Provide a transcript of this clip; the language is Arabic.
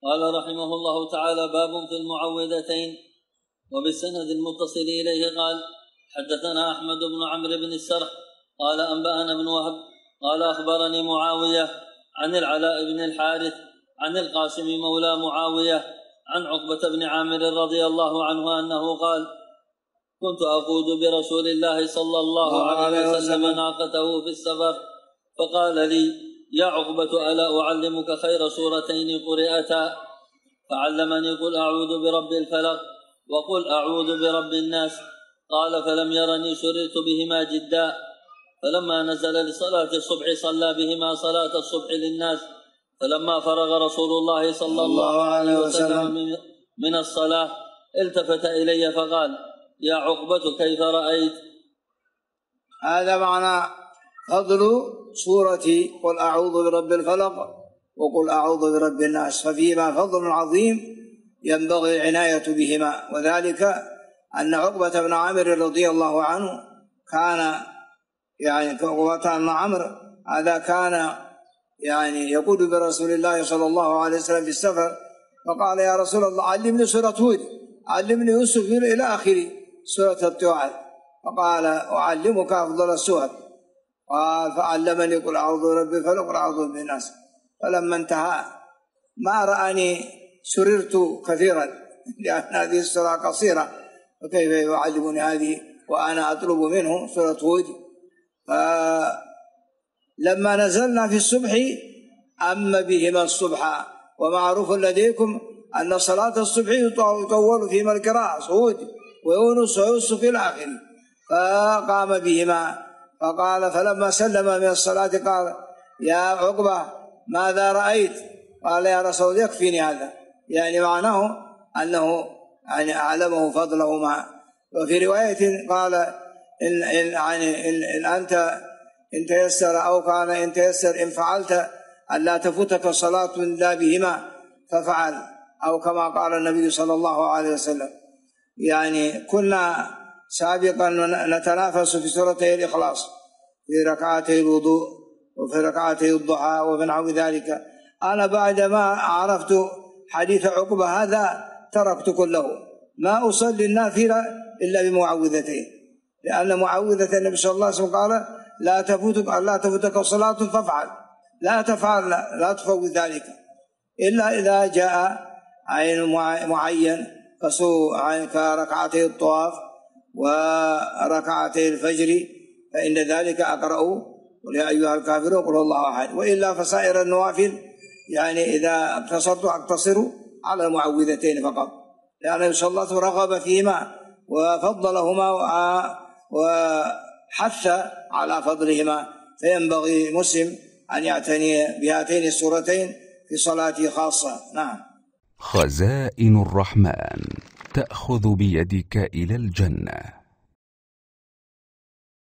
قال رحمه الله تعالى: باب في المعوذتين. وبالسند المتصل إليه قال: حدثنا أحمد بن عمرو بن السرح قال أنبأنا بن وهب قال أخبرني معاوية عن العلاء بن الحارث عن القاسم مولى معاوية عن عقبة بن عامر رضي الله عنه أنه قال: كنت أقود برسول الله صلى الله عليه وسلم ناقته في السفر، فقال لي: يا عقبة، ألا أعلمك خير سورتين قرئتا؟ فعلمني: قل أعوذ برب الفلق وقل أعوذ برب الناس. قال: فلم يرني سررت بهما جدا، فلما نزل لصلاة الصبح صلى بهما صلاة الصبح للناس، فلما فرغ رسول الله صلى الله عليه وسلم من الصلاة التفت إلي فقال: يا عقبة، كيف رأيت؟ هذا معنى فضل سورة قل أعوذ برب الفلق وقل أعوذ برب الناس، ففيهما فضل عظيم ينبغي العناية بهما. وذلك أن عقبة بن عامر رضي الله عنه كان عقبة بن عامر هذا كان يقود برسول الله صلى الله عليه وسلم في السفر، فقال: يا رسول الله، علمني سورة هود، علمني يوسف إلى آخر سورة الطاعة. فقال: أعلمك أفضل السور. قال: فعلمني قل أعوذ برب الفلق وقل أعوذ برب الناس. فلما انتهى ما رأني سررت كثيرا، لأن هذه السورة قصيرة، فكيف يعلمني هذه وأنا أطلب منه سورة هود؟ فلما نزلنا في الصبح أم بهما الصبح، ومعروف لديكم أن صلاة الصبح يطول فيما القراءة هود ويونس ويوسف إلى آخره، فقام بهما. فقال: فلما سلم من الصلاة قال: يا عقبة، ماذا رأيت؟ قال: يا رسول الله، يكفيني هذا، معناه أنه أعلمه فضلهما. وفي رواية قال: إن أنت إن تيسر أو كان إن تيسر إن فعلت ألا تفوتك صلاة لا بهما ففعل، أو كما قال النبي صلى الله عليه وسلم. كنا سابقا نتنافس في سورتي الإخلاص، في ركعتي الوضوء وفي ركعتي الضحى وفي نحو ذلك. أنا بعدما عرفت حديث عقبة هذا تركت كله، ما أصلي النافلة إلا بمعوذتين، لأن معوذة النبي صلى الله عليه وسلم قال: لا تفوتك صلاة فافعل، لا تفعل، لا تفوت ذلك إلا إذا جاء عين معين كركعتي الطواف وركعتي الفجر، فإن ذلك أقرأ قل يا أيها الكافرون قل الله أحد. وإلا فسائر النوافل إذا اقتصرت أقتصر على المعوذتين فقط، لأن النبي صلى الله عليه وسلم رغب فيهما وفضلهما وحث على فضلهما، فينبغي مسلم أن يعتني بهاتين السورتين في صلاته خاصة. نعم. خزائن الرحمن تأخذ بيدك إلى الجنة.